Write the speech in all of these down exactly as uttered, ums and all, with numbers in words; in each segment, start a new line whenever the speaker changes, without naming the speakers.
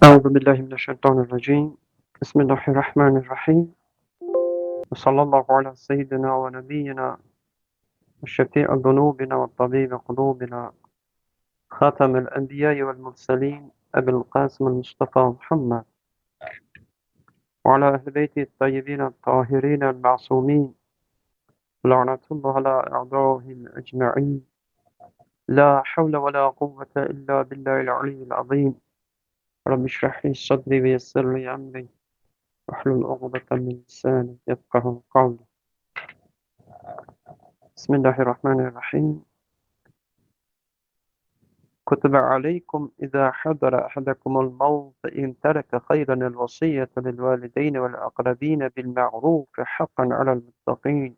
Euzu billahi mineşşeytanirracim. Bismillahirrahmanirrahim. Ve sallallahu ala seyyidina ve nebiyyina ve şefî'i zunûbina ve tabîbi kulûbina Hatemel enbiyâ'i vel murselîn Ebu'l Kâsimil Mustafa Muhammed ve ala ehli beytihi't tayyibîn't tahirîn'el ma'sûmîn la'netullah ala a'dâihim ecmaîn. La havle ve la kuvvete illa billahil aliyyil azîm. Rabbi şrah li sadri ve yessir li emri. واحلل عقدة من لساني يفقه قولي. بسم الله الرحمن الرحيم. كتب عليكم إذا حضر أحدكم الموت إن ترك خيرا الوصية للوالدين والأقربين بالمعروف حقا على المتقين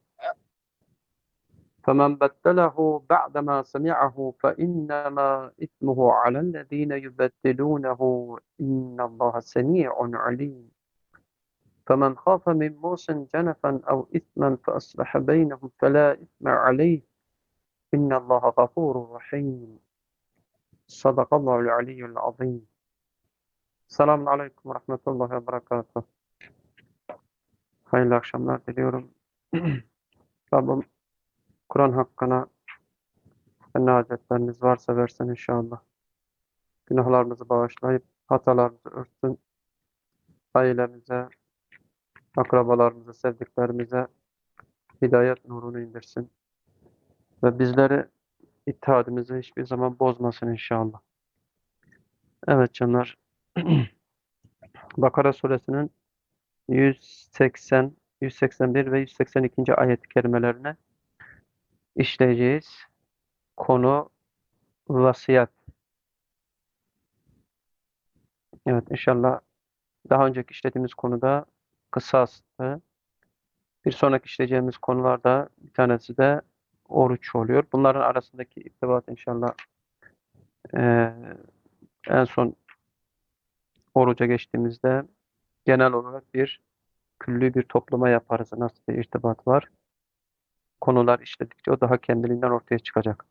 فمن بدله بعدما سمعه فإنما إثمه على الذين يبدلونه إن الله سميع عليم. فمن خاف من موص جنفا أو إثما فأصلح بينهم فلا إثم عليه إن الله غفور رحيم. صدق الله العلي العظيم. Selamun Aleyküm ve Rahmetullahi ve Berekatuhu. Hayırlı akşamlar diliyorum. Rabbim Kur'an hakkına ne hacetleriniz varsa versin inşallah. Günahlarımızı bağışlayıp hatalarımızı örtsün. Ailemize, akrabalarımıza, sevdiklerimize hidayet nurunu indirsin. Ve bizleri İttihadımızı hiçbir zaman bozmasın inşallah. Evet canlar. Bakara suresinin yüz seksen, yüz seksen bir ve yüz seksen iki. ayet-i kerimelerine işleyeceğiz. Konu vasiyet. Evet inşallah daha önceki işlediğimiz konuda kısastı. Bir sonraki işleyeceğimiz konularda bir tanesi de oruç oluyor. Bunların arasındaki irtibat inşallah e, en son oruca geçtiğimizde genel olarak bir küllü bir topluma yaparız. Nasıl bir irtibat var? Konular işledikçe o daha kendiliğinden ortaya çıkacak.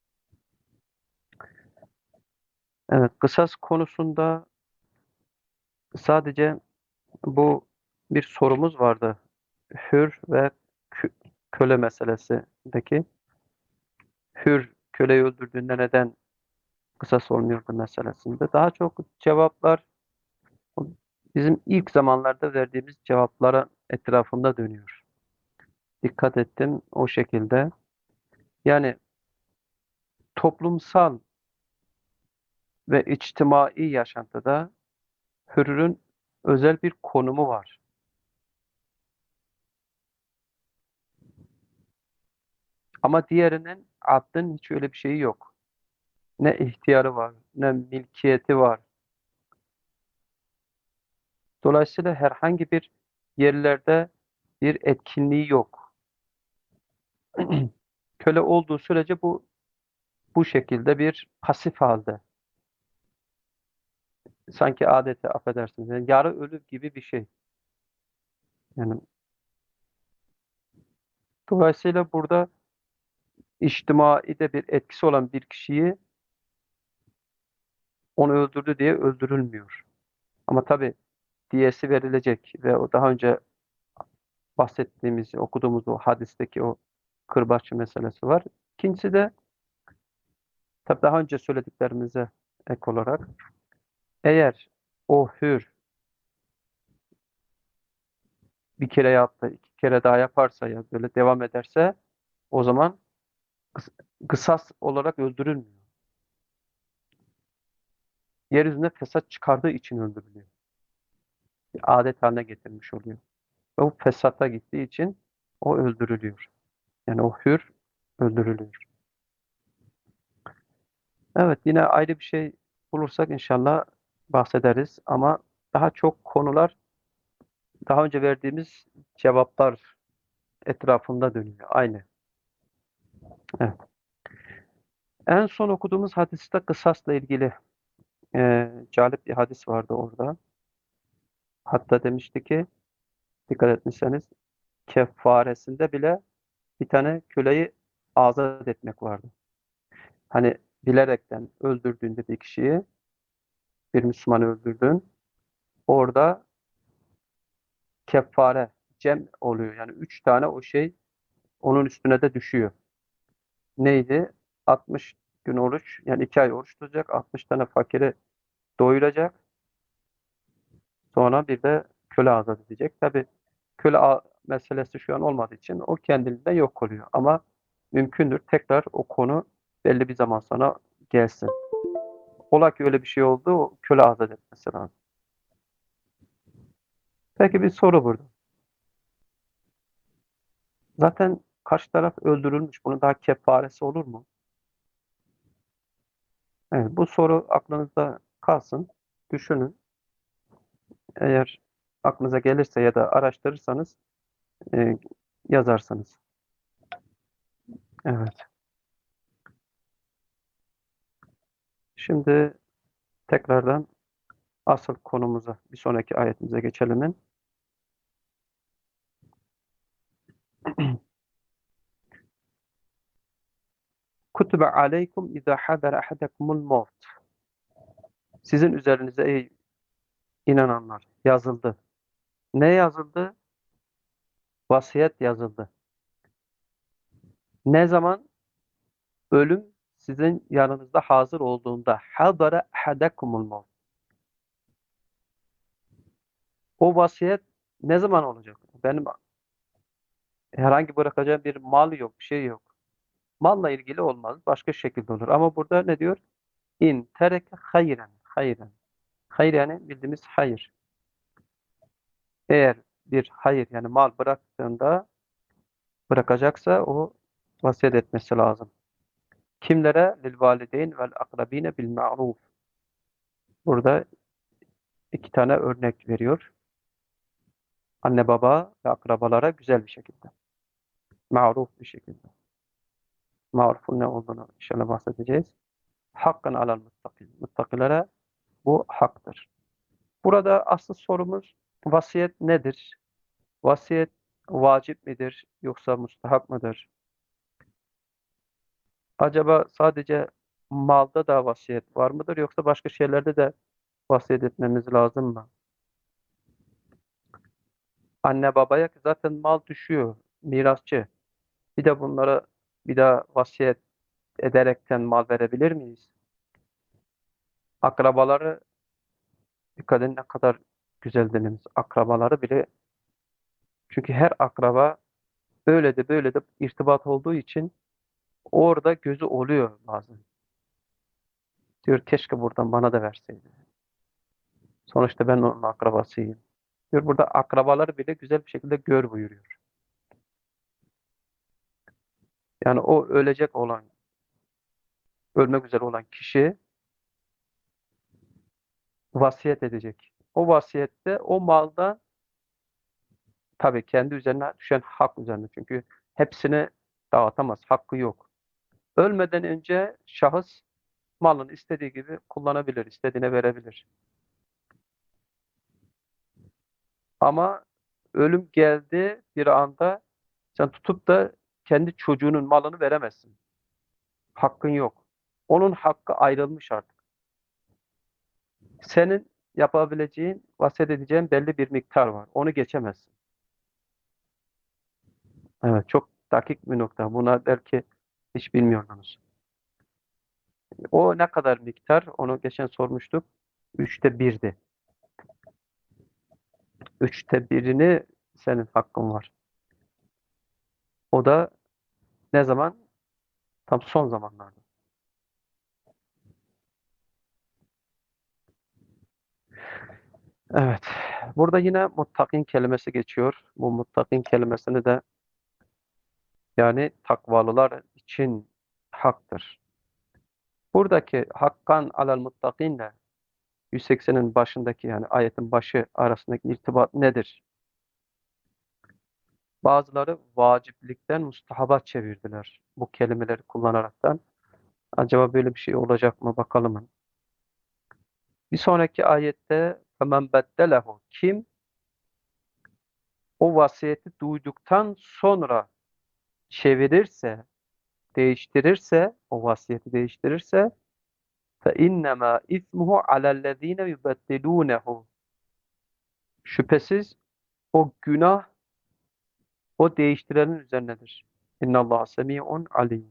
Evet, kısas konusunda sadece bu bir sorumuz vardı. Hür ve kö- köle meselesindeki hür köleyi öldürdüğünde neden kısas olmuyordu meselesinde. Daha çok cevaplar bizim ilk zamanlarda verdiğimiz cevaplara etrafında dönüyor. Dikkat ettim o şekilde. Yani toplumsal ve içtimai yaşantıda hürrün özel bir konumu var. Ama diğerinin abdın hiç öyle bir şeyi yok. Ne ihtiyarı var, ne milkiyeti var. Dolayısıyla herhangi bir yerlerde bir etkinliği yok. Köle olduğu sürece bu bu şekilde bir pasif halde. Sanki adeti affedersiniz. Yani yarı ölü gibi bir şey. Yani dolayısıyla burada içtimai de bir etkisi olan bir kişiyi onu öldürdü diye öldürülmüyor. Ama tabii diyesi verilecek ve o daha önce bahsettiğimiz, okuduğumuz o hadisteki o kırbaççı meselesi var. İkincisi de tabii daha önce söylediklerimize ek olarak eğer o hür bir kere yaptı, iki kere daha yaparsa ya böyle devam ederse o zaman kıs- kısas olarak öldürülmüyor. Yeryüzünde fesat çıkardığı için öldürülüyor. Bir adet haline getirmiş oluyor. Ve o fesata gittiği için o öldürülüyor. Yani o hür öldürülüyor. Evet yine ayrı bir şey bulursak inşallah bahsederiz ama daha çok konular daha önce verdiğimiz cevaplar etrafında dönüyor. Aynı. Evet. En son okuduğumuz hadiste kısasla ilgili e, cazip bir hadis vardı orada. Hatta demişti ki dikkat etmişseniz kefaresinde bile bir tane köleyi azat etmek vardı. Hani bilerekten öldürdüğünde bir kişiyi bir Müslümanı öldürdün Orada keffare, cem oluyor. Yani üç tane o şey onun üstüne de düşüyor. Neydi? altmış gün oruç, yani iki ay oruç tutacak. altmış tane fakiri doyuracak. Sonra bir de köle azat edecek. Tabii köle a- meselesi şu an olmadığı için o kendiliğinden yok oluyor. Ama mümkündür tekrar o konu belli bir zaman sonra gelsin. Ola ki öyle bir şey oldu, o köle azat etmesi lazım. Peki bir soru burada. Zaten karşı taraf öldürülmüş. Bunun daha kefaresi olur mu? Evet, bu soru aklınızda kalsın. Düşünün. Eğer aklınıza gelirse ya da araştırırsanız e, yazarsınız. Evet. Şimdi tekrardan asıl konumuza, bir sonraki ayetimize geçelim. Kutibe aleykum izâ hadara ahadakumul mevt. Sizin üzerinize ey inananlar yazıldı. Ne yazıldı? Vasiyet yazıldı. Ne zaman? Ölüm sizin yanınızda hazır olduğunda. Hadara ahadakumul mevt. O vasiyet ne zaman olacak? Benim herhangi bırakacağım bir mal yok, bir şey yok. Malla ilgili olmaz, başka şekilde olur. Ama burada ne diyor? İn tereke hayren, hayren. Hayır yani bildiğimiz hayır. Eğer bir hayır yani mal bıraktığında bırakacaksa o vasiyet etmesi lazım. Kimlere? Lil valideyn vel akrabine bil ma'ruf. Burada iki tane örnek veriyor. Anne baba ve akrabalara güzel bir şekilde. Ma'ruf bir şekilde. Ma'rufun ne olduğunu inşallah bahsedeceğiz. Hakkın alel muttakin. Muttakilere bu haktır. Burada asıl sorumuz vasiyet nedir? Vasiyet vacip midir yoksa mustahap mıdır? Acaba sadece malda da vasiyet var mıdır yoksa başka şeylerde de vasiyet etmemiz lazım mı? Anne babaya zaten mal düşüyor, mirasçı. Bir de bunlara bir daha vasiyet ederekten mal verebilir miyiz? Akrabaları, dikkat edin ne kadar güzel dinimiz. Akrabaları bile, çünkü her akraba öyle de böyle de irtibat olduğu için orada gözü oluyor bazen. Diyor keşke buradan bana da verseydi. Sonuçta ben onun akrabasıyım. Diyor burada akrabaları bile güzel bir şekilde gör buyuruyor. Yani o ölecek olan, ölmek üzere olan kişi vasiyet edecek. O vasiyette o malda tabii kendi üzerine düşen hak üzerine. Çünkü hepsini dağıtamaz. Hakkı yok. Ölmeden önce şahıs malını istediği gibi kullanabilir, istediğine verebilir. Ama ölüm geldi bir anda sen tutup da kendi çocuğunun malını veremezsin. Hakkın yok. Onun hakkı ayrılmış artık. Senin yapabileceğin, vasiyet edeceğin belli bir miktar var. Onu geçemezsin. Evet, çok dakik bir nokta. Buna belki hiç bilmiyordunuz. O ne kadar miktar? Onu geçen sormuştuk. Üçte birdi. Üçte birini senin hakkın var. O da ne zaman? Tam son zamanlarda. Evet. Burada yine muttakin kelimesi geçiyor. Bu muttakin kelimesini de yani takvalılar için haktır. Buradaki hakkan alel muttakinle yüz seksenin başındaki yani ayetin başı arasındaki irtibat nedir? Bazıları vaciplikten mustahaba çevirdiler bu kelimeleri kullanaraktan. Acaba böyle bir şey olacak mı bakalım. Bir sonraki ayette فَمَنْ بَدَّلَهُ kim o vasiyeti duyduktan sonra çevirirse, değiştirirse, o vasiyeti değiştirirse فَاِنَّمَا اِثْمُهُ عَلَى الَّذ۪ينَ يُبَدِّلُونَهُ Şüphesiz o günah o değiştirenin üzerinedir. İnnallâhe semî'un alîm.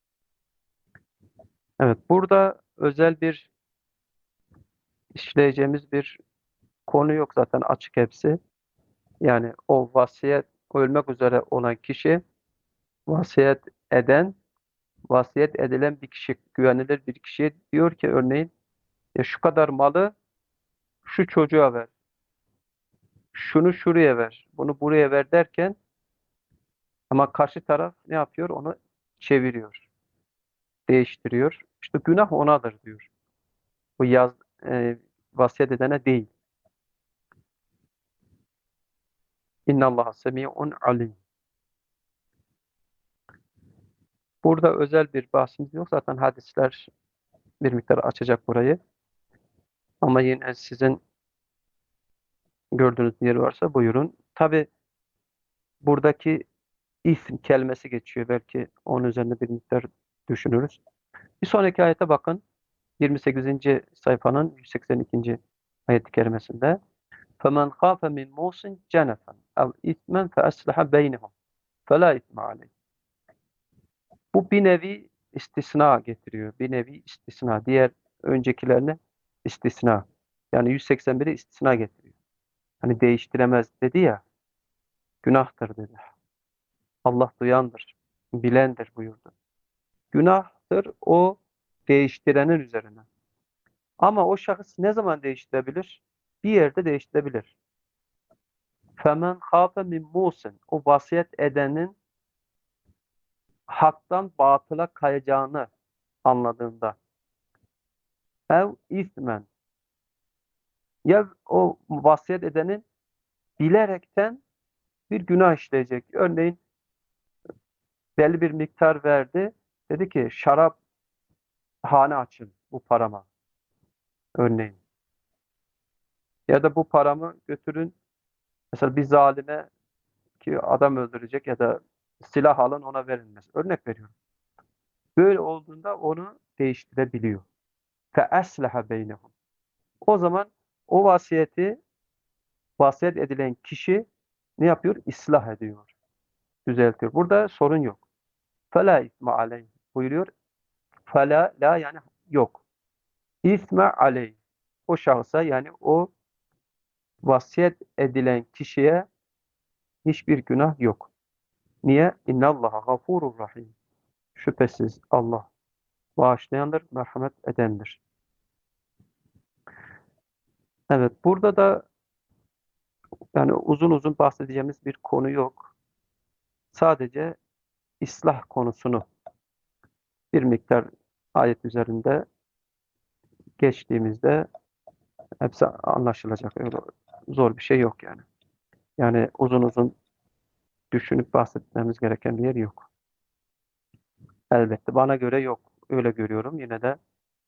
Evet, burada özel bir işleyeceğimiz bir konu yok zaten, açık hepsi. Yani o vasiyet ölmek üzere olan kişi, vasiyet eden, vasiyet edilen bir kişi, güvenilir bir kişi diyor ki örneğin ya şu kadar malı şu çocuğa ver, şunu şuraya ver, bunu buraya ver derken ama karşı taraf ne yapıyor? Onu çeviriyor, değiştiriyor. İşte günah onadır diyor. Bu yaz, e, vasiyet edene değil. İnnallâhe semî'un alîm. Burada özel bir bahsimiz yok. Zaten hadisler bir miktar açacak burayı. Ama yine sizin gördüğünüz bir yer varsa buyurun. Tabi buradaki isim kelimesi geçiyor. Belki onun üzerinde bir miktar düşünürüz. Bir sonraki ayete bakın. yirmi sekizinci sayfanın yüz seksen ikinci ayet-i kerimesinde فَمَنْ خَافَ مِنْ مُوصٍ جَنَفًا اَوْ اِثْمًا فَأَصْلَحَ بَيْنَهُمْ فَلَا اِثْمَ عَلَيْهِ. Bu bir nevi istisna getiriyor. Bir nevi istisna. Diğer öncekilerine istisna. Yani yüz seksen biri istisna getiriyor. Hani değiştiremez dedi ya, günahtır dedi. Allah duyandır, bilendir buyurdu. Günahtır o değiştirenin üzerine. Ama o şahıs ne zaman değiştirebilir? Bir yerde değiştirebilir. Femen خَافَ min musin. O vasiyet edenin haktan batıla kayacağını anladığında. Ev ismen. Ya o vasiyet edenin bilerekten bir günah işleyecek. Örneğin belli bir miktar verdi. Dedi ki şarap hane açın bu parama. Örneğin. Ya da bu paramı götürün mesela bir zalime ki adam öldürecek ya da silah alın ona verilmez. Örnek veriyorum. Böyle olduğunda onu değiştirebiliyor. فَأَسْلَحَ بَيْنَهُمْ. O zaman o vasiyeti vasiyet edilen kişi ne yapıyor? İslah ediyor. Düzeltiyor. Burada sorun yok. فَلَا اِثْمَ عَلَيْهِ buyuruyor. فَلَا la yani yok. İsme aleyh. O şahsa yani o vasiyet edilen kişiye hiçbir günah yok. Niye? İnnallaha gafurur rahim. Şüphesiz Allah bağışlayandır, merhamet edendir. Evet, burada da yani uzun uzun bahsedeceğimiz bir konu yok. Sadece islah konusunu bir miktar ayet üzerinde geçtiğimizde hepsi anlaşılacak. Öyle zor bir şey yok yani. Yani uzun uzun düşünüp bahsetmemiz gereken bir yer yok. Elbette bana göre yok. Öyle görüyorum. Yine de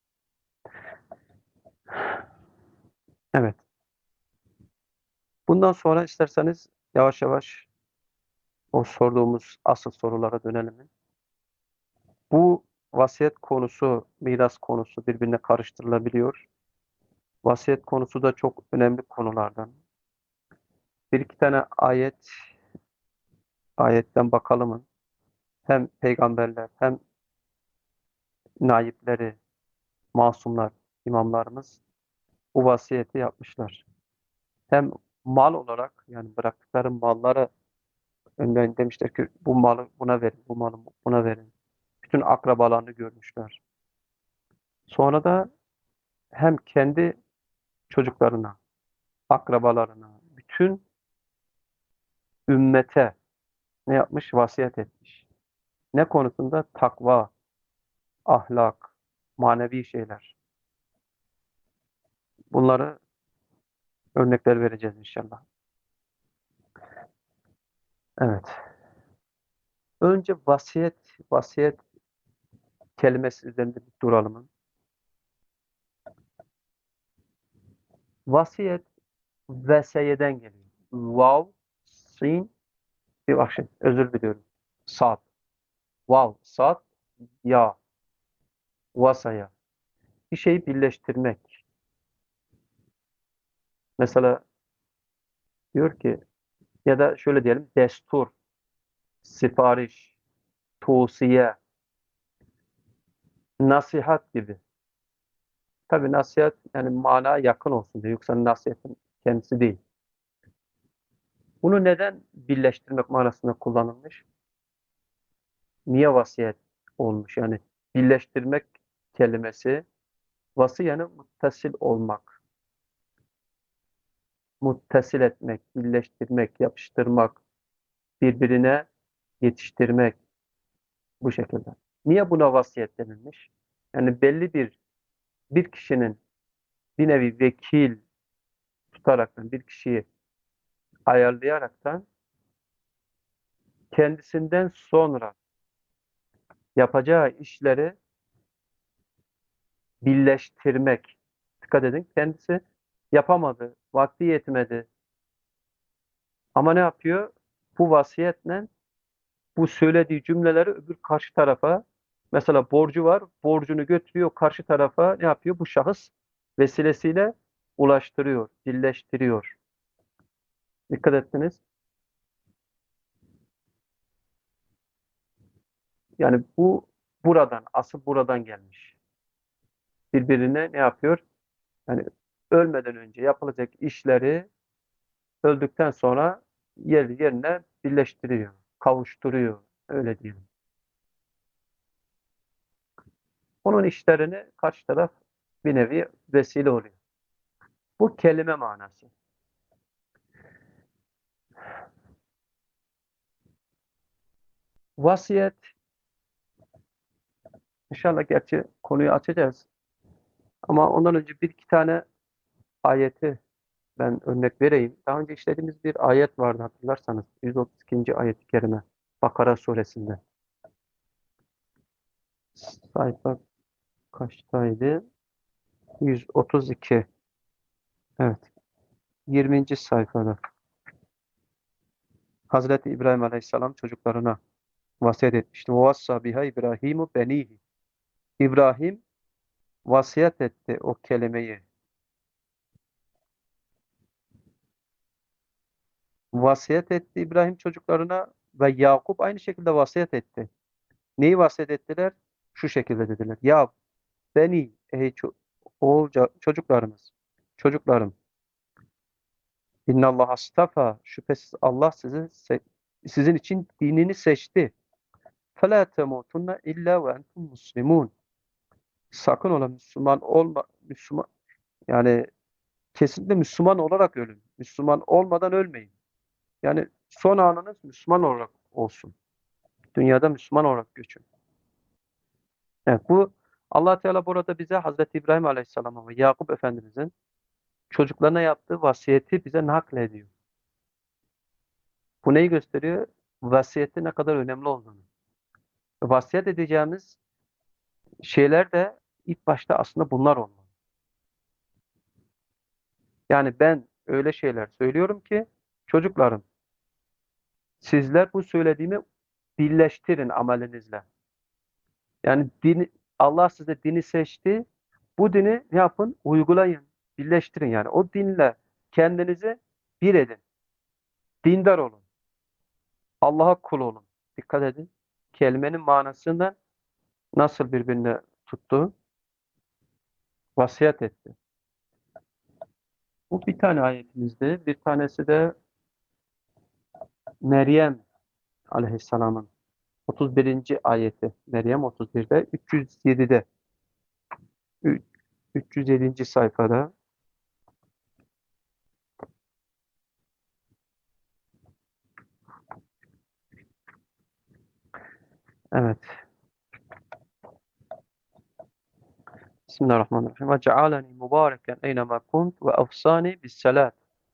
evet. Bundan sonra isterseniz yavaş yavaş o sorduğumuz asıl sorulara dönelim. Bu vasiyet konusu, miras konusu birbirine karıştırılabiliyor. Vasiyet konusu da çok önemli konulardan. Bir iki tane ayet, ayetten bakalım. Hem peygamberler hem naipleri, masumlar, imamlarımız bu vasiyeti yapmışlar. Hem mal olarak yani bıraktıkları malları önden demişler ki bu malı buna verin, bu malı buna verin. Bütün akrabalarını görmüşler. Sonra da hem kendi çocuklarına, akrabalarına, bütün ümmete ne yapmış? Vasiyet etmiş. Ne konusunda? Takva, ahlak, manevi şeyler. Bunları örnekler vereceğiz inşallah. Evet. Önce vasiyet, vasiyet kelimesi üzerinde bir duralım. Vasiyet vesiyeden geliyor. Vav, sin, bir bak şimdi, özür diliyorum. Sad. Vav, sad, ya, vasaya. Bir şeyi birleştirmek. Mesela Diyor ki ya da şöyle diyelim destur, sipariş, tavsiye, nasihat gibi. Tabii nasihat yani mana yakın olsun diye. Yoksa nasihatin kendisi değil. Bunu neden birleştirmek manasında kullanılmış? Niye vasiyet olmuş? Yani birleştirmek kelimesi vası yani muttasil olmak, muttasil etmek, birleştirmek, yapıştırmak, birbirine yetiştirmek bu şekilde. Niye buna vasiyet denilmiş? Yani belli bir bir kişinin bir nevi vekil tutaraktan bir kişiyi ayarlayaraktan kendisinden sonra yapacağı işleri birleştirmek. Dikkat edin kendisi yapamadı, vakti yetmedi. Ama ne yapıyor? Bu vasiyetle bu söylediği cümleleri öbür karşı tarafa mesela borcu var, borcunu götürüyor karşı tarafa ne yapıyor? Bu şahıs vesilesiyle ulaştırıyor, birleştiriyor. Dikkat ettiniz. Yani bu buradan, asıl buradan gelmiş. Birbirine ne yapıyor? Yani ölmeden önce yapılacak işleri öldükten sonra yer yerine birleştiriyor, kavuşturuyor. Öyle diyelim. Onun işlerini karşı taraf bir nevi vesile oluyor. Bu kelime manası. Vasiyet, inşallah gerçi konuyu açacağız. Ama ondan önce bir iki tane ayeti ben örnek vereyim. Daha önce işlediğimiz bir ayet vardı hatırlarsanız. yüz otuz ikinci ayet-i kerime. Bakara suresinde. Sayfa kaçtaydı? yüz otuz iki. Evet. yirminci sayfada. Hazreti İbrahim Aleyhisselam çocuklarına vasiyet etmişti. Vassa biha İbrahimu benihi. İbrahim vasiyet etti o kelimeyi. Vasiyet etti İbrahim çocuklarına ve Yakup aynı şekilde vasiyet etti. Neyi vasiyet ettiler? Şu şekilde dediler. Ya beni ey ço oğul çocuklarımız, çocuklarım. İnnallah astafa şüphesiz Allah sizi sizin için dinini seçti. فَلَا تَمُوتُنَّ illa وَاَنْتُمْ muslimun. Sakın ola Müslüman olma Müslüman yani kesinlikle Müslüman olarak ölün. Müslüman olmadan ölmeyin. Yani son anınız Müslüman olarak olsun. Dünyada Müslüman olarak göçün. Evet, bu Allah Teala burada bize Hazreti İbrahim Aleyhisselam'a ve Yakup Efendimizin çocuklarına yaptığı vasiyeti bize naklediyor. Bu neyi gösteriyor? Vasiyetin ne kadar önemli olduğunu. Vasiyet edeceğimiz şeyler de ilk başta aslında bunlar olmalı. Yani ben öyle şeyler söylüyorum ki çocuklarım sizler bu söylediğimi birleştirin amelinizle. Yani dini, Allah size dini seçti. Bu dini ne yapın? Uygulayın. Birleştirin yani. O dinle kendinizi bir edin. Dindar olun. Allah'a kul olun. Dikkat edin. Kelimenin manasında nasıl birbirine tuttu? Vasiyet etti. Bu bir tane ayetimizdi. Bir tanesi de Meryem Aleyhisselam'ın otuz birinci ayeti. Meryem otuz birde, üç yüz yedide. üç yüz yedinci sayfada. Evet. Bismillahirrahmanirrahim. Ve cealeni mübareken eynema kunt ve avsani bis salat.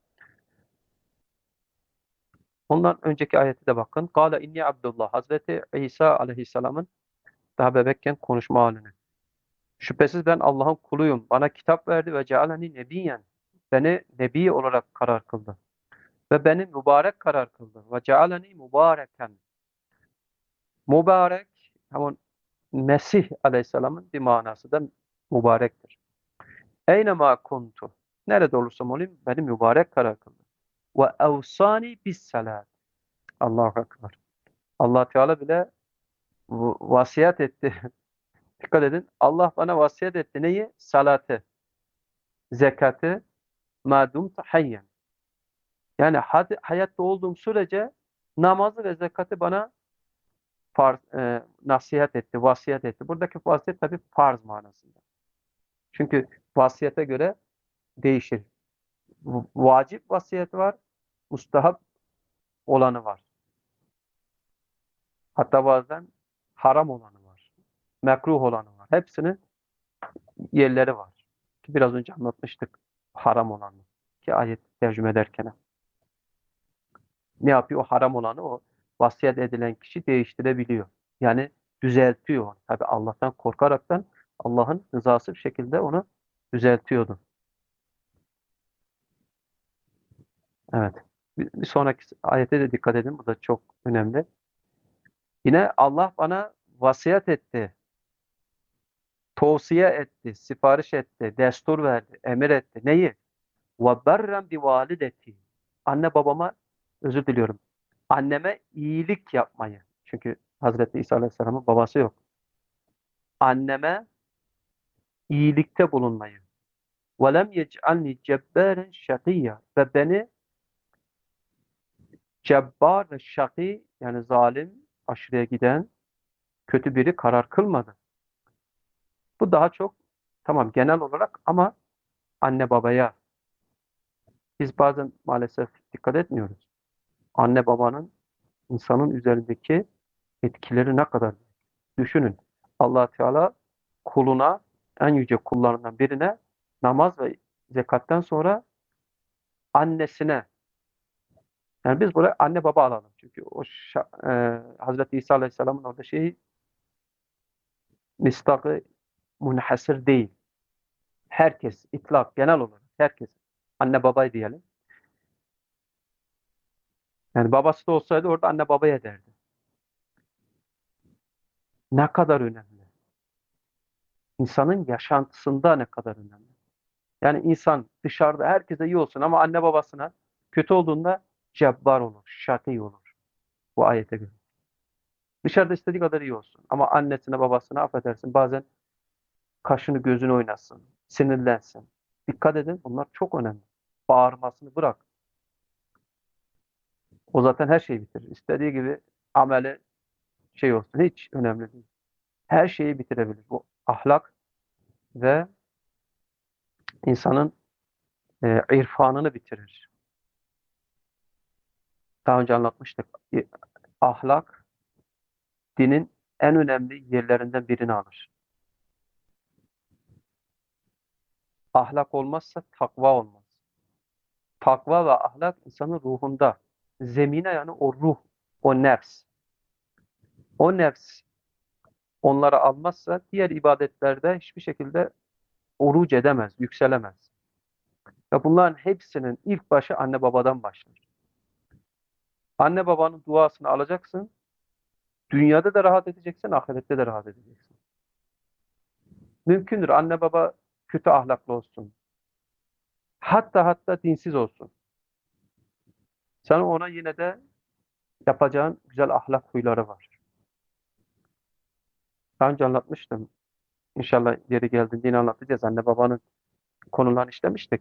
Ondan önceki ayete de bakın. Kâle inni Abdullah. Hazreti İsa Aleyhisselam'ın daha bebekken konuşma halini. Şüphesiz ben Allah'ın kuluyum. Bana kitap verdi ve cealeni nebiyen. Beni nebi olarak karar kıldı. Ve beni mübarek karar kıldı. Ve cealeni mübareken. Mübarek, hemen Mesih Aleyhisselam'ın bir manası da mübarektir. Eynema kuntu. Nerede olursam olayım beni mübarek karar kıldı. ve evsani bis salat. Allahu ekber. Allah Teala bile v- vasiyet etti. Dikkat edin. Allah bana vasiyet etti. Neyi? Salatı, zekatı, ma dumtu hayyen. Yani hadi, hayatta olduğum sürece namazı ve zekatı bana farz, e, nasihat etti, vasiyet etti. Buradaki vasiyet tabii farz manasında. Çünkü vasiyete göre değişir. V- Vacip vasiyet var, mustahap olanı var. Hatta bazen haram olanı var, mekruh olanı var. Hepsinin yerleri var. Ki biraz önce anlatmıştık haram olanı. Ki ayet tercüme ederken. Ne yapıyor? O haram olanı o vasiyet edilen kişi değiştirebiliyor. Yani düzeltiyor. Tabi Allah'tan korkaraktan Allah'ın rızası bir şekilde onu düzeltiyordu. Evet. Bir, bir sonraki ayete de dikkat edin. Bu da çok önemli. Yine Allah bana vasiyet etti, tavsiye etti, sipariş etti, destur verdi, emir etti. Neyi? وَبَرًّا بِوَالِدَتِي. Anne babama, özür diliyorum, anneme iyilik yapmayı. Çünkü Hazreti İsa Aleyhisselam'ın babası yok. Anneme iyilikte bulunmayı. وَلَمْ يَجْعَلْنِي جَبَّارًا شَقِيًّا. Ve beni cebbar ve şakî, yani zalim, aşırıya giden, kötü biri karar kılmadı. Bu daha çok, tamam, genel olarak, ama anne babaya biz bazen maalesef dikkat etmiyoruz. Anne babanın insanın üzerindeki etkileri ne kadar? Düşünün. Allah Teala kuluna, en yüce kullarından birine, namaz ve zekattan sonra annesine, yani biz buraya anne baba alalım. Çünkü o şa- e, Hazreti İsa Aleyhisselam'ın orada şeyi, mistakı münhasır değil. Herkes, itlak, genel olarak herkes anne babayı diyelim. Yani babası da olsaydı orada anne babaya derdi. Ne kadar önemli. İnsanın yaşantısında ne kadar önemli. Yani insan dışarıda herkese iyi olsun ama anne babasına kötü olduğunda cebbar olur, şakî olur. Bu ayete göre. Dışarıda istediği kadar iyi olsun. Ama annesine babasına, affedersin, bazen kaşını gözünü oynasın, sinirlensin. Dikkat edin, bunlar çok önemli. Bağırmasını bırak. O zaten her şeyi bitirir. İstediği gibi ameli şey olsun, hiç önemli değil. Her şeyi bitirebilir. Bu ahlak ve insanın e, irfanını bitirir. Daha önce anlatmıştık. E, Ahlak dinin en önemli yerlerinden birini alır. Ahlak olmazsa takva olmaz. Takva ve ahlak insanın ruhunda. Zemine, yani o ruh, o nefs. O nefs onları almazsa diğer ibadetlerde hiçbir şekilde oruç edemez, yükselemez. Ve bunların hepsinin ilk başı anne babadan başlar. Anne babanın duasını alacaksın, dünyada da rahat edeceksin, ahirette de rahat edeceksin. Mümkündür anne baba kötü ahlaklı olsun. Hatta hatta dinsiz olsun. Sen ona yine de yapacağın güzel ahlak huyları var. Daha önce anlatmıştım. İnşallah yeri geldiğinde yine anlatacağız. Anne babanın konularını işlemiştik.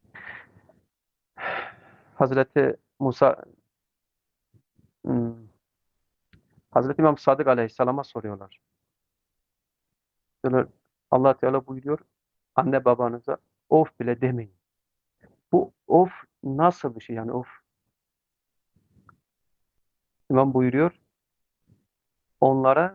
Hazreti Musa, hmm, Hazreti İmam Sadık Aleyhisselam'a soruyorlar. Diyorlar, Allah Teala buyuruyor, anne babanıza of bile demeyin. Bu of nasıl bir şey, yani of? İmam buyuruyor, onlara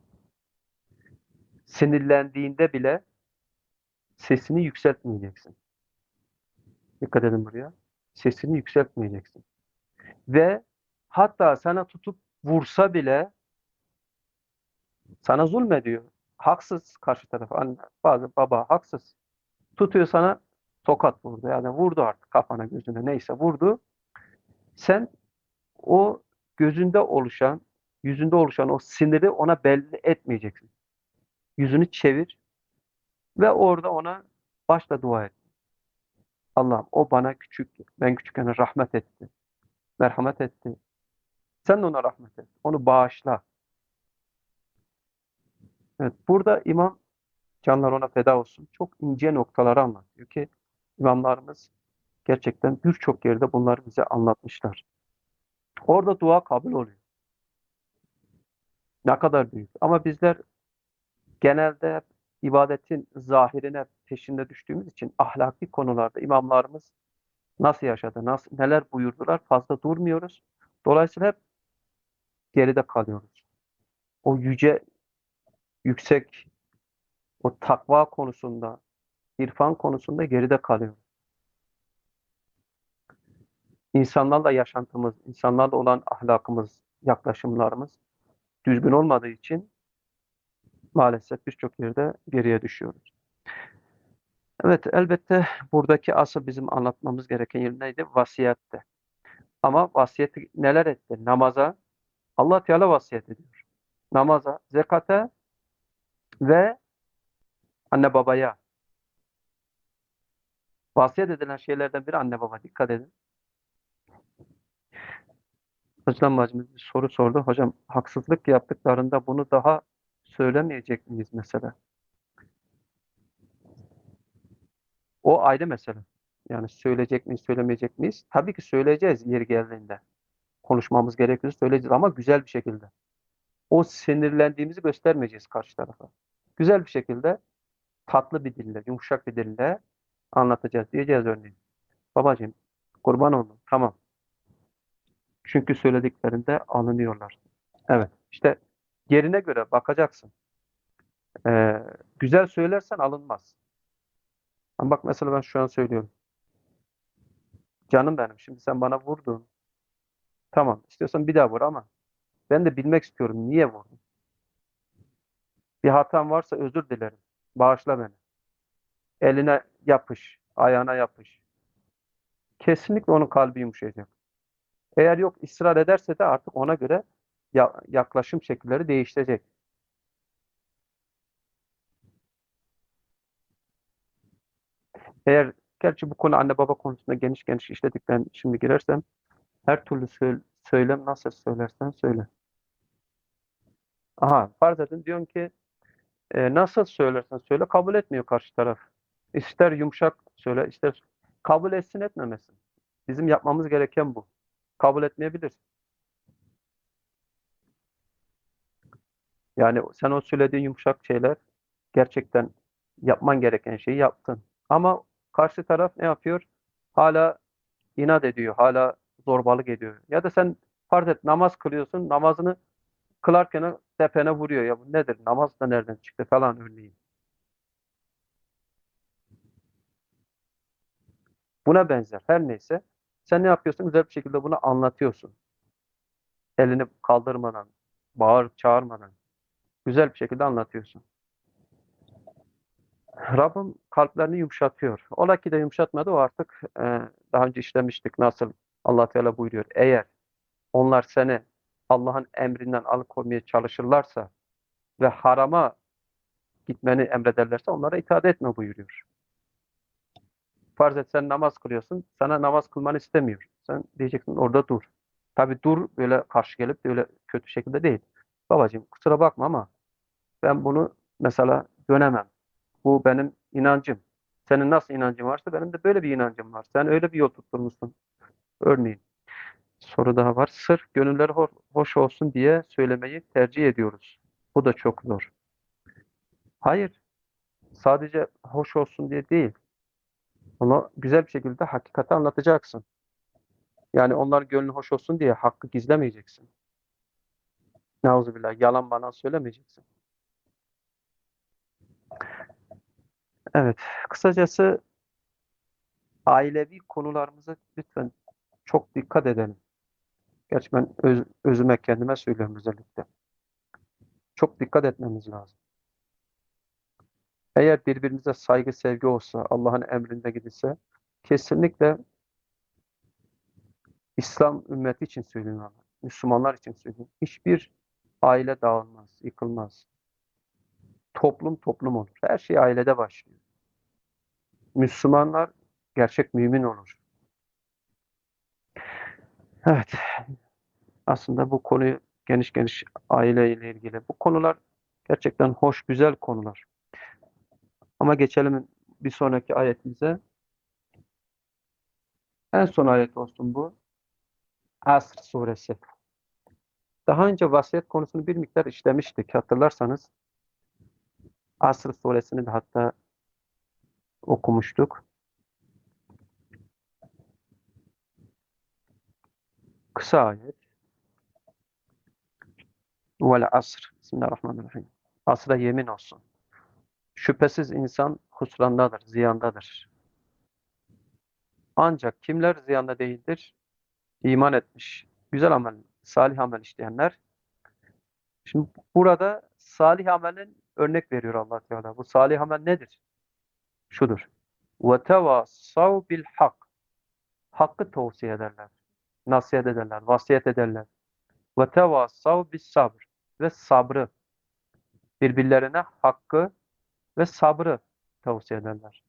sinirlendiğinde bile sesini yükseltmeyeceksin. Dikkat edin buraya. Sesini yükseltmeyeceksin. Ve hatta sana tutup vursa bile, sana zulmediyor. Haksız karşı taraf. Anne, bazı baba haksız. Tutuyor sana tokat vurdu. Yani vurdu artık kafana, gözüne, neyse vurdu. Sen o gözünde oluşan, yüzünde oluşan o siniri ona belli etmeyeceksin. Yüzünü çevir ve orada ona başla dua et. Allah'ım o bana küçük, ben küçükken rahmet etti, merhamet etti. Sen de ona rahmet et, onu bağışla. Evet, burada imam, canlar ona feda olsun, çok ince noktaları anlatıyor ki imamlarımız gerçekten birçok yerde bunları bize anlatmışlar. Orada dua kabul oluyor. Ne kadar büyük. Ama bizler genelde hep ibadetin zahirine peşinde düştüğümüz için ahlaki konularda imamlarımız nasıl yaşadı, nasıl, neler buyurdular fazla durmuyoruz. Dolayısıyla hep geride kalıyoruz. O yüce, yüksek, o takva konusunda, irfan konusunda geride kalıyoruz. İnsanlarla yaşantımız, insanlarla olan ahlakımız, yaklaşımlarımız düzgün olmadığı için maalesef birçok yerde geriye düşüyoruz. Evet, elbette buradaki asıl bizim anlatmamız gereken yer neydi? Vasiyette. Ama vasiyeti neler etti? Namaza, Allah Teala vasiyet ediyor. Namaza, zekate ve anne babaya. Vasiyet edilen şeylerden biri anne baba. Dikkat edin. Hocam bacımız bir soru sordu. Hocam haksızlık yaptıklarında bunu daha söylemeyecek miyiz mesela? O ayrı mesele. Yani söyleyecek miyiz, söylemeyecek miyiz? Tabii ki söyleyeceğiz yeri geldiğinde. Konuşmamız gerekiyorsa söyleyeceğiz ama güzel bir şekilde. O sinirlendiğimizi göstermeyeceğiz karşı tarafa. Güzel bir şekilde, tatlı bir dille, yumuşak bir dille anlatacağız. Diyeceğiz örneğin. Babacığım, kurban olun. Tamam. Çünkü söylediklerinde alınıyorlar. Evet. İşte yerine göre bakacaksın. Ee, güzel söylersen alınmaz. Ama bak mesela ben şu an söylüyorum. Canım benim, şimdi sen bana vurdun. Tamam. İstiyorsan bir daha vur ama ben de bilmek istiyorum. Niye vurdun? Bir hatam varsa özür dilerim. Bağışla beni. Eline yapış. Ayağına yapış. Kesinlikle onun kalbi yumuşayacak. Eğer yok ısrar ederse de artık ona göre ya- yaklaşım şekilleri değişecek. Eğer gerçi bu konu anne baba konusunda geniş geniş işledik, ben şimdi girersem her türlü söyle, söylem nasıl söylersen söyle. Aha, farz edin diyorsun ki e, nasıl söylersen söyle kabul etmiyor karşı taraf. İster yumuşak söyle, ister kabul etsin etmemesin. Bizim yapmamız gereken bu. Kabul etmeyebilir. Yani sen o söylediğin yumuşak şeyler gerçekten yapman gereken şeyi yaptın. Ama karşı taraf ne yapıyor? Hala inat ediyor, hala zorbalık ediyor. Ya da sen farz et namaz kılıyorsun, namazını kılarken tepene vuruyor. Ya bu nedir? Namaz da nereden çıktı falan örneğin. Buna benzer. Her neyse. Sen ne yapıyorsun? Güzel bir şekilde bunu anlatıyorsun. Elini kaldırmadan, bağırıp çağırmadan. Güzel bir şekilde anlatıyorsun. Rabbim kalplerini yumuşatıyor. Ola ki de yumuşatmadı, o artık e, daha önce işlemiştik. Nasıl Allah Teala buyuruyor. Eğer onlar seni Allah'ın emrinden alıkoymaya çalışırlarsa ve harama gitmeni emrederlerse onlara itaat etme buyuruyor. Farz et sen namaz kılıyorsun. Sana namaz kılmanı istemiyor. Sen diyeceksin orada dur. Tabii dur böyle karşı gelip de öyle kötü şekilde değil. Babacığım kusura bakma ama ben bunu mesela dönemem. Bu benim inancım. Senin nasıl inancın varsa benim de böyle bir inancım var. Sen öyle bir yol tutturmuşsun. Örneğin soru daha var. Sırf gönülleri ho- hoş olsun diye söylemeyi tercih ediyoruz. Bu da çok zor. Hayır, sadece hoş olsun diye değil. Onu güzel bir şekilde hakikati anlatacaksın. Yani onlar gönlü hoş olsun diye hakkı gizlemeyeceksin. Nauzubillah, yalan bana söylemeyeceksin. Evet, kısacası ailevi konularımıza lütfen çok dikkat edelim. Gerçi ben öz, özüme kendime söylüyorum özellikle. Çok dikkat etmemiz lazım. Eğer birbirimize saygı, sevgi olsa, Allah'ın emrinde gidilse, kesinlikle İslam ümmeti için söylüyorum. Müslümanlar için söylüyorum. Hiçbir aile dağılmaz, yıkılmaz. Toplum toplum olur. Her şey ailede başlıyor. Müslümanlar gerçek mümin olur. Evet, aslında bu konuyu geniş geniş aileyle ilgili. Bu konular gerçekten hoş, güzel konular. Ama geçelim bir sonraki ayetimize. En son ayet olsun bu. Asr suresi. Daha önce vasiyet konusunu bir miktar işlemiştik. Hatırlarsanız Asr suresini de hatta okumuştuk. Kısa ayet. Vel asr. Bismillahirrahmanirrahim. Asra yemin olsun. Şüphesiz insan husrandadır, ziyandadır. Ancak kimler ziyanda değildir? İman etmiş, güzel amel, salih amel işleyenler. Şimdi burada salih amelin örnek veriyor Allah Teala. Bu salih amel nedir? Şudur. Ve tevasav bil hak. Hakkı tavsiye ederler. Nasihat ederler, vasiyet ederler. Ve tevasav bis sabr. Ve sabrı, birbirlerine hakkı ve sabrı tavsiye ederler.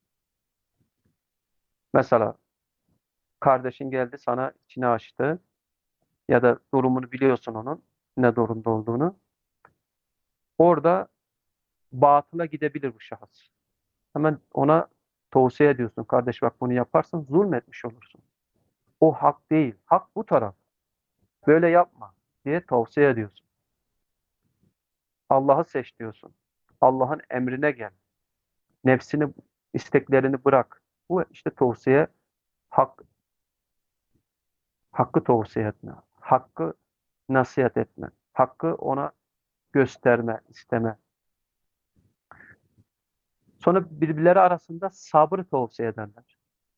Mesela kardeşin geldi sana içini açtı ya da durumunu biliyorsun onun ne durumda olduğunu. Orada batıla gidebilir bu şahıs. Hemen ona tavsiye ediyorsun. Kardeş bak bunu yaparsan zulmetmiş olursun. O hak değil. Hak bu taraf. Böyle yapma diye tavsiye ediyorsun. Allah'ı seç diyorsun. Allah'ın emrine gel. Nefsini, isteklerini bırak. Bu işte tavsiye, hak, hakkı tavsiye etme. Hakkı nasihat etme. Hakkı ona gösterme, isteme. Sonra birbirleri arasında sabrı tavsiye ederler.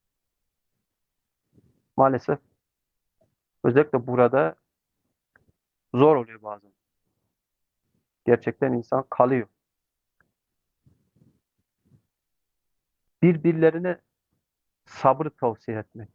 Maalesef özellikle burada zor oluyor bazen. Gerçekten insan kalıyor. Birbirlerine sabrı tavsiye etmek.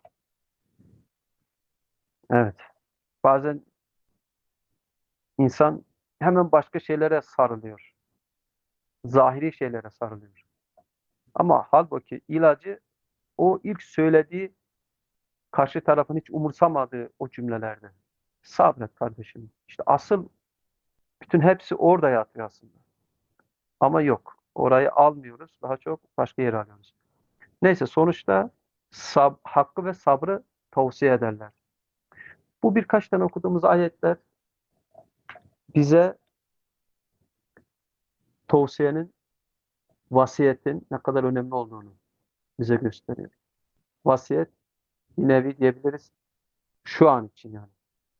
Evet. Bazen insan hemen başka şeylere sarılıyor. Zahiri şeylere sarılıyor. Ama halbuki ilacı o ilk söylediği karşı tarafın hiç umursamadığı o cümlelerde. Sabret kardeşim. İşte asıl bütün hepsi orada yatıyor aslında. Ama yok. Orayı almıyoruz. Daha çok başka yere alıyoruz. Neyse sonuçta sab hakkı ve sabrı tavsiye ederler. Bu birkaç tane okuduğumuz ayetler bize tavsiyenin, vasiyetin ne kadar önemli olduğunu bize gösteriyor. Vasiyet bir nevi diyebiliriz şu an için yani.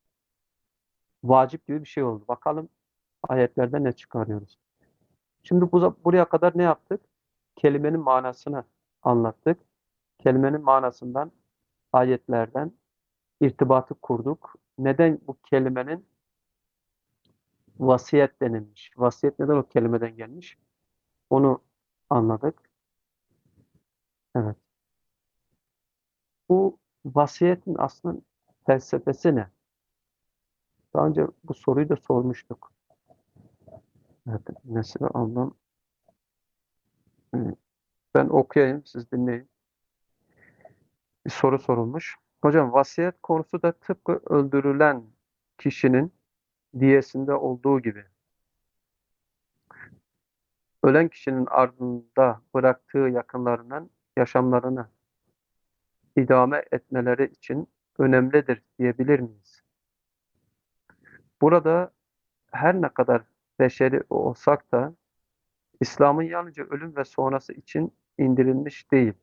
Vacip gibi bir şey oldu. Bakalım ayetlerde ne çıkarıyoruz. Şimdi bu, buraya kadar ne yaptık? Kelimenin manasını anlattık. Kelimenin manasından, ayetlerden irtibatı kurduk. Neden bu kelimenin vasiyet denilmiş? Vasiyet neden o kelimeden gelmiş? Onu anladık. Evet. Bu vasiyetin aslında felsefesi ne? Daha önce bu soruyu da sormuştuk. Evet, mesela anlam. Ben okuyayım, siz dinleyin. Bir soru sorulmuş. Hocam vasiyet konusu da tıpkı öldürülen kişinin diyesinde olduğu gibi ölen kişinin ardında bıraktığı yakınlarının yaşamlarını idame etmeleri için önemlidir diyebilir miyiz? Burada her ne kadar beşeri olsak da İslam'ın yalnızca ölüm ve sonrası için indirilmiş değil.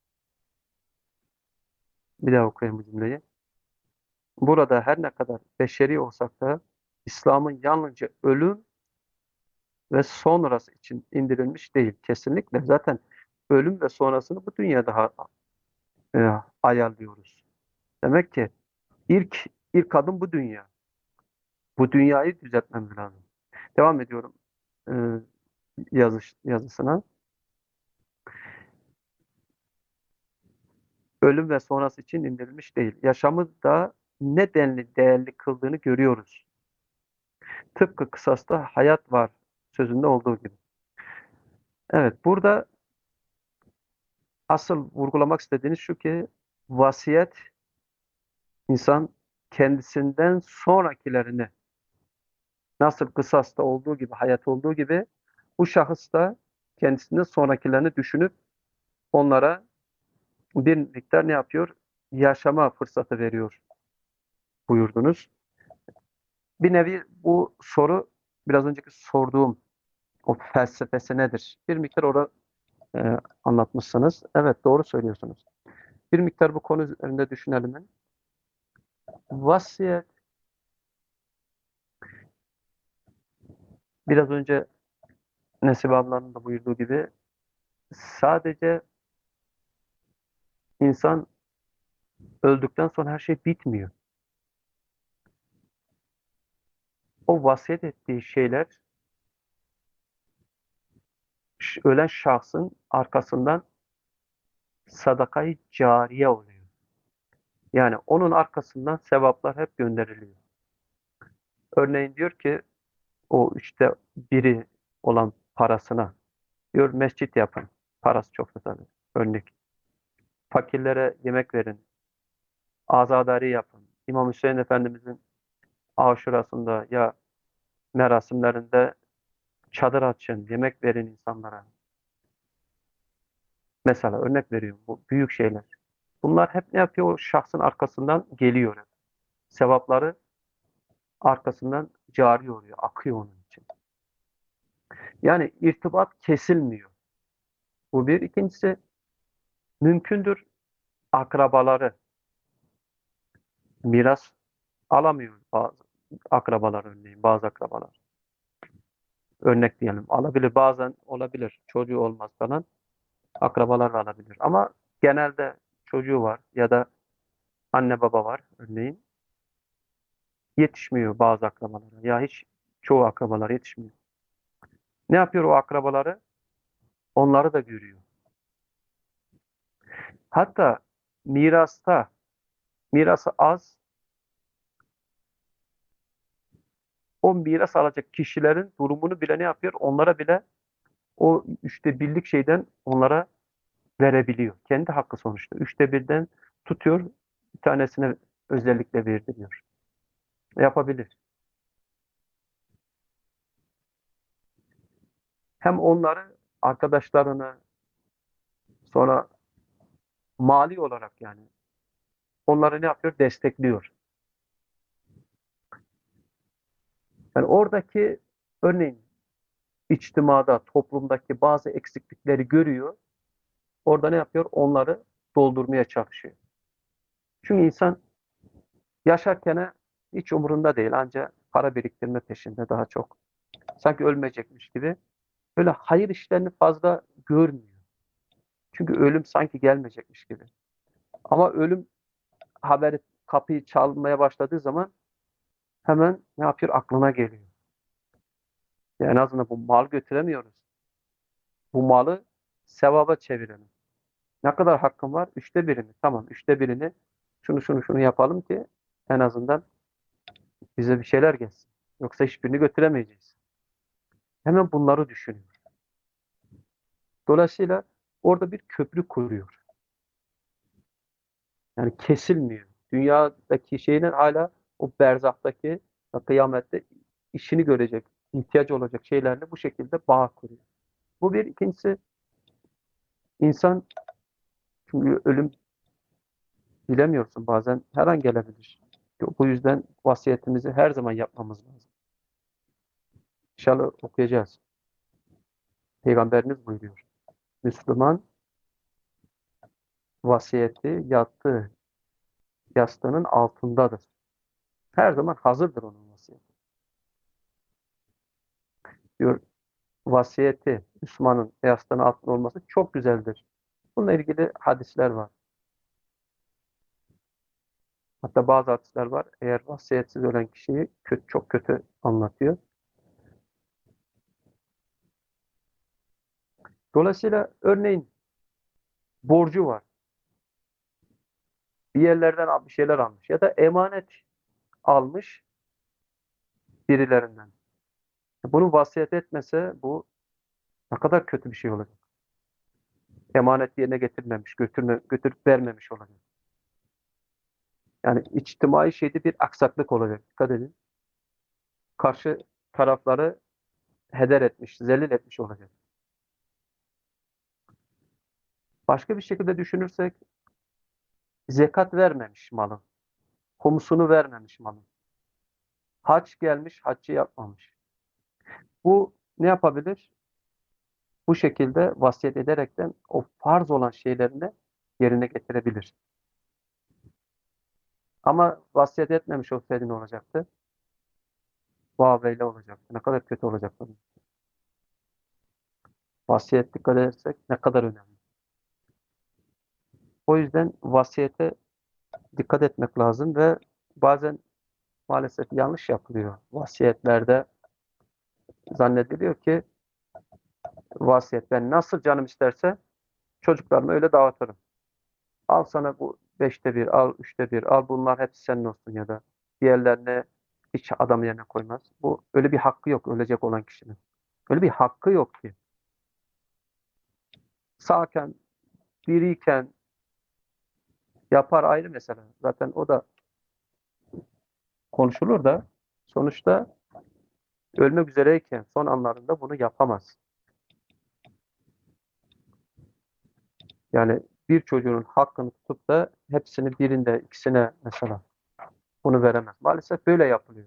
Bir daha okuyayım bu cümleyi. Burada her ne kadar beşeri olsak da İslam'ın yalnızca ölüm ve sonrası için indirilmiş değil. Kesinlikle zaten ölüm ve sonrasını bu dünyada ha- e, ayarlıyoruz. Demek ki ilk ilk adım bu dünya. Bu dünyayı düzeltmemiz lazım. Devam ediyorum e, yazış, yazısına. Ölüm ve sonrası için indirilmiş değil. Yaşamı da ne denli değerli kıldığını görüyoruz. Tıpkı kısasta hayat var sözünde olduğu gibi. Evet, burada asıl vurgulamak istediğiniz şu ki vasiyet insan kendisinden sonrakilerini nasıl kısasta olduğu gibi, hayat olduğu gibi bu şahıs da kendisinden sonrakilerini düşünüp onlara bir miktar ne yapıyor? Yaşama fırsatı veriyor buyurdunuz. Bir nevi bu soru biraz önceki sorduğum o felsefesi nedir? Bir miktar orada e, anlatmışsınız. Evet, doğru söylüyorsunuz. Bir miktar bu konu üzerinde düşünelim. Vasiyet biraz önce Nesibe ablanın da buyurduğu gibi sadece insan öldükten sonra her şey bitmiyor. O vasiyet ettiği şeyler ş- ölen şahsın arkasından sadakayı cariye oluyor. Yani onun arkasından sevaplar hep gönderiliyor. Örneğin diyor ki o üçte biri olan parasına diyor mescit yapın. Parası çok tabii. Örnek. Fakirlere yemek verin. Azadari yapın. İmam Hüseyin Efendimizin aşurasında ya merasimlerinde çadır açın, yemek verin insanlara. Mesela örnek veriyorum bu büyük şeyler. Bunlar hep ne yapıyor? O şahsın arkasından geliyor. Sevapları arkasından cari oluyor, akıyor onun için. Yani irtibat kesilmiyor. Bu bir. İkincisi mümkündür akrabaları miras alamıyor bazı akrabalar örneğin bazı akrabalar. Örnek diyelim alabilir bazen olabilir çocuğu olmaz falan akrabalar da alabilir. Ama genelde çocuğu var ya da anne baba var örneğin yetişmiyor bazı akrabalara ya hiç çoğu akrabalar yetişmiyor. Ne yapıyor o akrabaları? Onları da görüyor. Hatta mirasta mirası az o miras alacak kişilerin durumunu bile ne yapıyor? Onlara bile o üçte birlik şeyden onlara verebiliyor. Kendi hakkı sonuçta. Üçte birden tutuyor, bir tanesine özellikle verdi diyor. Yapabilir. Hem onları, arkadaşlarını, sonra mali olarak yani onları ne yapıyor? Destekliyor. Yani oradaki örneğin içtimada, toplumdaki bazı eksiklikleri görüyor. Orada ne yapıyor? Onları doldurmaya çalışıyor. Çünkü insan yaşarken hiç umurunda değil. Ancak para biriktirme peşinde daha çok. Sanki ölmeyecekmiş gibi. Böyle hayır işlerini fazla görmüyor. Çünkü ölüm sanki gelmeyecekmiş gibi. Ama ölüm haberi kapıyı çalmaya başladığı zaman hemen ne yapıyor? Aklına geliyor. Ya en azından bu mal götüremiyoruz. Bu malı sevaba çevirelim. Ne kadar hakkım var? Üçte birini. Tamam, üçte birini şunu şunu şunu yapalım ki en azından bize bir şeyler gelsin. Yoksa hiçbirini götüremeyeceğiz. Hemen bunları düşünüyor. Dolayısıyla orada bir köprü kuruyor. Yani kesilmiyor. Dünyadaki şeyler hala o berzahtaki kıyamette işini görecek, ihtiyacı olacak şeylerle bu şekilde bağ kuruyor. Bu bir. İkincisi insan çünkü ölüm bilemiyorsun bazen her an gelebilir. Bu yüzden vasiyetimizi her zaman yapmamız lazım. İnşallah okuyacağız. Peygamberimiz buyuruyor. Müslüman vasiyeti yattığı yastığının altındadır. Her zaman hazırdır onun vasiyeti. Diyor vasiyeti Müslümanın yastığının altında olması çok güzeldir. Bununla ilgili hadisler var. Hatta bazı hadisler var. Eğer vasiyetsiz ölen kişiyi kötü, çok kötü anlatıyor. Dolayısıyla örneğin borcu var. Bir yerlerden bir şeyler almış ya da emanet almış birilerinden. Bunu vasiyet etmese bu ne kadar kötü bir şey olacak. emanet yerine getirmemiş, götürme, götürüp vermemiş olacak. Yani içtimai şeyde bir aksaklık olacak. Dikkat edin. Karşı tarafları heder etmiş, zelil etmiş olacak. Başka bir şekilde düşünürsek zekat vermemiş malın. Humusunu vermemiş malın. Hac gelmiş, haccı yapmamış. Bu ne yapabilir? Bu şekilde vasiyet ederekten o farz olan şeylerini yerine getirebilir. Ama vasiyet etmemiş olsaydı ne olacaktı? Vaveyle olacaktı. Ne kadar kötü olacaktı. Vasiyet dikkat edersek ne kadar önemli. O yüzden vasiyete dikkat etmek lazım ve bazen maalesef yanlış yapılıyor. Vasiyetlerde zannediliyor ki vasiyet ben nasıl canım isterse çocuklarımı öyle dağıtırım. Al sana bu beşte bir, al üçte bir, al bunlar hepsi senin olsun ya da diğerlerine hiç adam yerine koymaz. Bu öyle bir hakkı yok ölecek olan kişinin. Öyle bir hakkı yok ki. Sağken, diriyken yapar ayrı mesele. Zaten o da konuşulur da sonuçta ölmek üzereyken son anlarında bunu yapamaz. Yani bir çocuğun hakkını tutup da hepsini birinde, ikisine mesela bunu veremez. Maalesef böyle yapılıyor.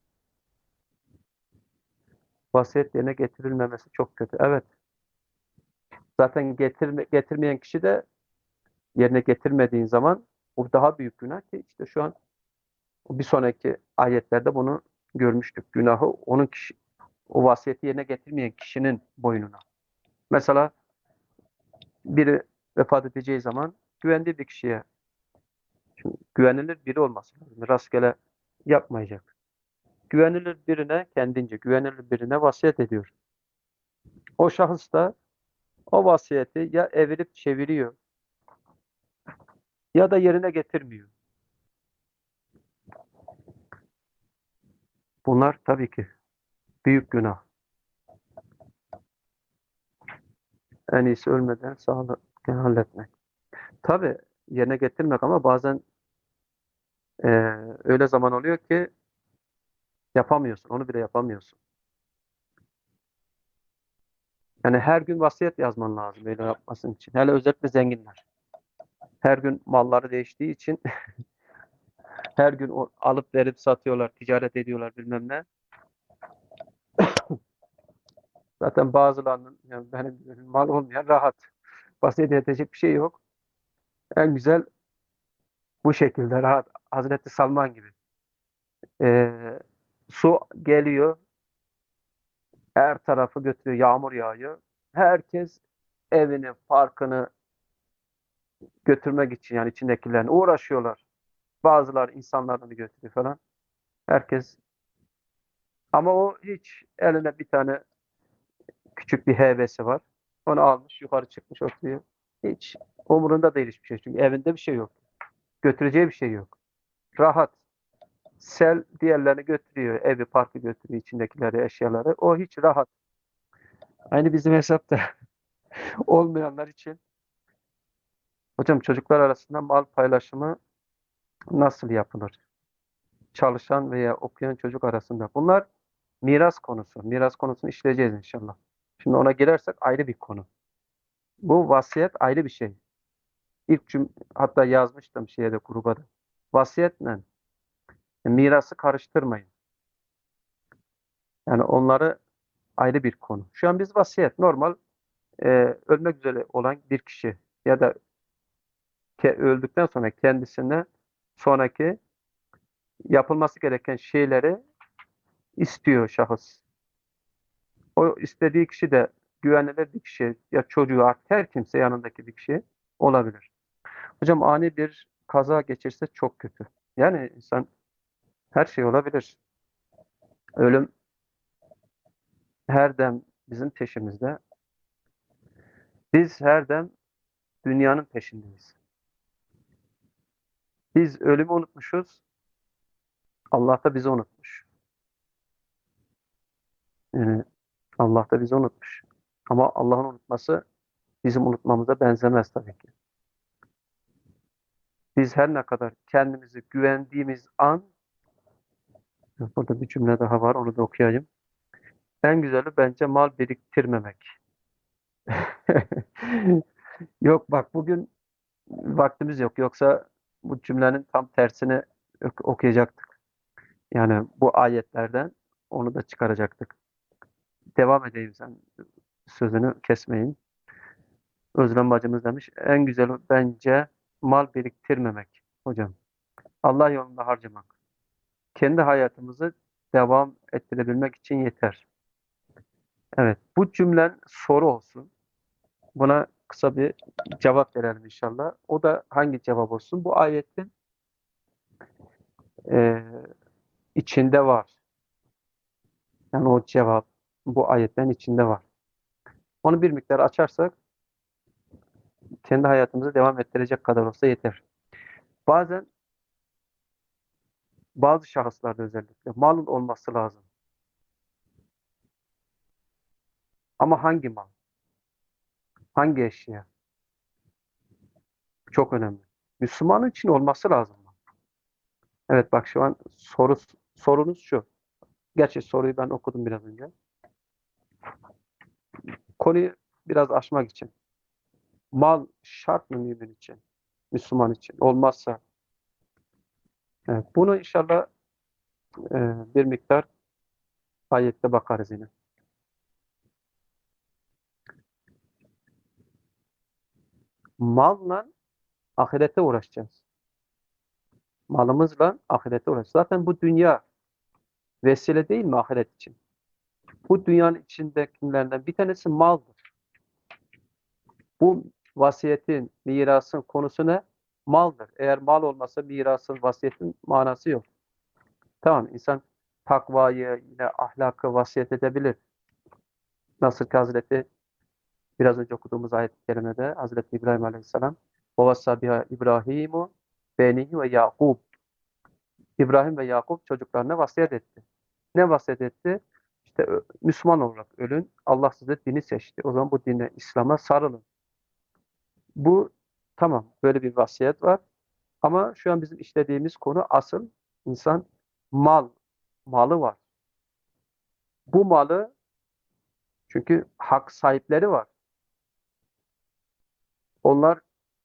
Vasiyet yerine getirilmemesi çok kötü. Evet. Zaten getirme, getirmeyen kişi de yerine getirmediğin zaman bu daha büyük günah ki işte şu an bir sonraki ayetlerde bunu görmüştük. Günahı onun kişi, o vasiyeti yerine getirmeyen kişinin boynuna. Mesela biri vefat edeceği zaman güvendiği bir kişiye şimdi güvenilir biri olması lazım. Rastgele yapmayacak. Güvenilir birine kendince güvenilir birine vasiyet ediyor. O şahıs da o vasiyeti ya evirip çeviriyor ya da yerine getirmiyor. Bunlar tabii ki büyük günah. En iyisi ölmeden sağlık halletmek. Tabii yerine getirmek ama bazen e, öyle zaman oluyor ki yapamıyorsun. Onu bile yapamıyorsun. Yani her gün vasiyet yazman lazım öyle yapmasın için. Hele özellikle zenginler. Her gün malları değiştiği için her gün o alıp verip satıyorlar, ticaret ediyorlar bilmem ne. Zaten bazılarının yani benim mal olmayan rahat. Vasiyet edecek bir şey yok. En güzel bu şekilde rahat. Hazreti Salman gibi. Ee, su geliyor, her tarafı götürüyor, yağmur yağıyor. Herkes evini, parkını götürmek için yani içindekilerini uğraşıyorlar. Bazıları insanlarını götürüyor falan. Herkes ama o hiç eline bir tane küçük bir heybesi var. Onu almış, yukarı çıkmış oturuyor. Hiç umurunda değil hiçbir şey. Çünkü evinde bir şey yok. Götüreceği bir şey yok. Rahat. Sel diğerlerini götürüyor. Evi, parkı götürüyor, içindekileri, eşyaları. O hiç rahat. Aynı bizim hesapta olmayanlar için. Hocam çocuklar arasında mal paylaşımı nasıl yapılır? Çalışan veya okuyan çocuk arasında. Bunlar miras konusu. Miras konusunu işleyeceğiz inşallah. Şimdi ona girersek ayrı bir konu. Bu vasiyet ayrı bir şey. İlk cüm hatta yazmıştım şeye de gruba da. Vasiyetle mirası karıştırmayın. Yani onları ayrı bir konu. Şu an biz vasiyet normal e, ölmek üzere olan bir kişi ya da ke, öldükten sonra kendisine sonraki yapılması gereken şeyleri istiyor şahıs. O istediği kişi de güvenilir bir kişi ya çocuğu artık her kimse yanındaki bir kişi olabilir. Hocam ani bir kaza geçirse çok kötü. Yani insan her şey olabilir. Ölüm her dem bizim peşimizde. Biz her dem dünyanın peşindeyiz. Biz ölümü unutmuşuz. Allah da bizi unutmuş. Yani Allah da bizi unutmuş. Ama Allah'ın unutması bizim unutmamıza benzemez tabii ki. Biz her ne kadar kendimizi güvendiğimiz an, burada bir cümle daha var, onu da okuyayım. En güzeli bence mal biriktirmemek. Yok bak, bugün vaktimiz yok. Yoksa bu cümlenin tam tersini ok- okuyacaktık. Yani bu ayetlerden onu da çıkaracaktık. Devam edeyim, sen sözünü kesmeyin. Özlem bacımız demiş, en güzeli bence mal biriktirmemek hocam. Allah yolunda harcamak. Kendi hayatımızı devam ettirebilmek için yeter. Evet, bu cümlen soru olsun. Buna kısa bir cevap verelim inşallah. O da hangi cevap olsun? Bu ayetin e, içinde var. Yani o cevap bu ayetten içinde var. Onu bir miktar açarsak kendi hayatımızı devam ettirecek kadar olsa yeter. Bazen bazı şahıslarda özellikle malın olması lazım. Ama hangi mal? Hangi eşya? Çok önemli. Müslümanın için olması lazım. Evet bak, şu an soru sorunuz şu. Gerçi soruyu ben okudum biraz önce. Konuyu biraz aşmak için. Mal şart mı mümin için? Müslüman için. Olmazsa. Evet, bunu inşallah e, bir miktar ayette bakarız yine. Malla ahirete uğraşacağız. Malımızla ahirete uğraşacağız. Zaten bu dünya vesile değil mi ahiret için? Bu dünyanın içindekilerden bir tanesi maldır. Bu vasiyetin, mirasın konusu ne? Maldır. Eğer mal olmasa mirasın, vasiyetin manası yok. Tamam, insan takvayı, yine ahlakı vasiyet edebilir. Nasıl ki Hazreti, biraz önce okuduğumuz ayet-i kerimede Hazreti İbrahim Aleyhisselam وَوَصَّى بِهَا İbrahimu benihi ve Yakub. İbrahim ve Yakup çocuklarına vasiyet etti. Ne vasiyet etti? İşte ö- Müslüman olarak ölün. Allah size dini seçti. O zaman bu dine, İslam'a sarılın. Bu tamam, böyle bir vasiyet var. Ama şu an bizim işlediğimiz konu asıl insan mal, malı var. Bu malı, çünkü hak sahipleri var. Onlar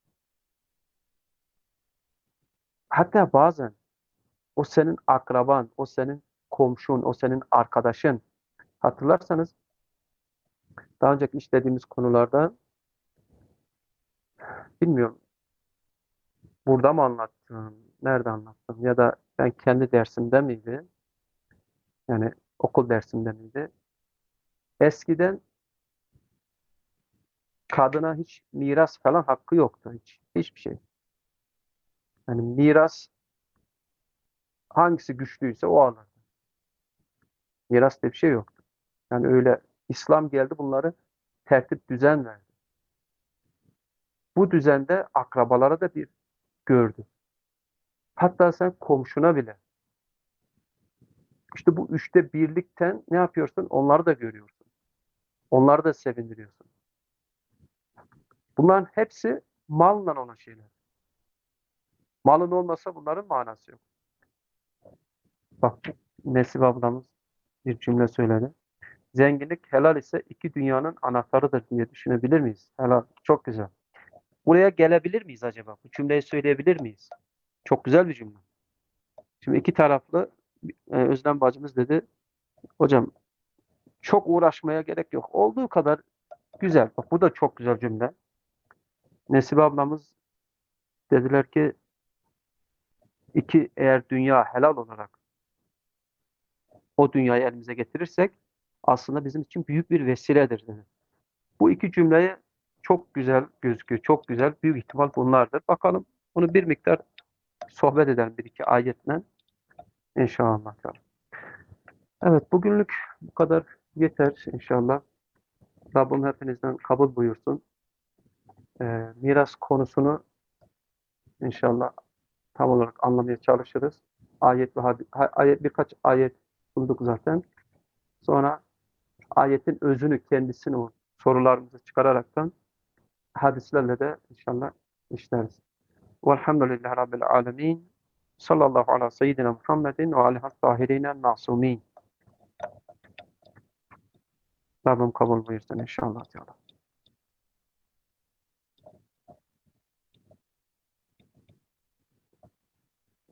hatta bazen o senin akraban, o senin komşun, o senin arkadaşın. Hatırlarsanız daha önceki işlediğimiz konularda, bilmiyorum burada mı anlattım, nerede anlattım ya da ben kendi dersimde miydi? Yani okul dersimde miydi? Eskiden kadına hiç miras falan hakkı yoktu, hiç. Hiçbir şey. Yani miras, hangisi güçlüyse o alır. Miras diye bir şey yoktu. Yani öyle, İslam geldi bunları tertip düzen verdi. Bu düzende akrabalara da bir gördü. Hatta sen komşuna bile. İşte bu üçte birlikten ne yapıyorsun? Onları da görüyorsun. Onları da sevindiriyorsun. Bunların hepsi malla olan şeyler. Malın olmasa bunların manası yok. Bak, Nesibe ablamız bir cümle söyledi. Zenginlik helal ise iki dünyanın anahtarıdır diye düşünebilir miyiz? Helal. Çok güzel. Buraya gelebilir miyiz acaba? Bu cümleyi söyleyebilir miyiz? Çok güzel bir cümle. Şimdi iki taraflı, e, Özlem bacımız dedi. Hocam, çok uğraşmaya gerek yok. Olduğu kadar güzel. Bak, bu da çok güzel cümle. Nesibe ablamız dediler ki, iki, eğer dünya helal olarak o dünyayı elimize getirirsek aslında bizim için büyük bir vesiledir dedi. Bu iki cümleyi çok güzel gözüküyor. Çok güzel. Büyük ihtimal bunlardır. Bakalım, bunu bir miktar sohbet edelim bir iki ayetle inşallah. Evet, bugünlük bu kadar yeter inşallah. Rabbim hepinizden kabul buyursun. Ee, miras konusunu inşallah tam olarak anlamaya çalışırız. Ayet ve hadis, ayet, birkaç ayet bulduk zaten. Sonra ayetin özünü, kendisini, o sorularımızı çıkararaktan hadislerle de inşallah işleriz. Velhamdülillahi Rabbil alemin. Sallallahu ala seyyidina Muhammedin ve alihi tahirine masumin. Rabbim kabul buyursun inşallah.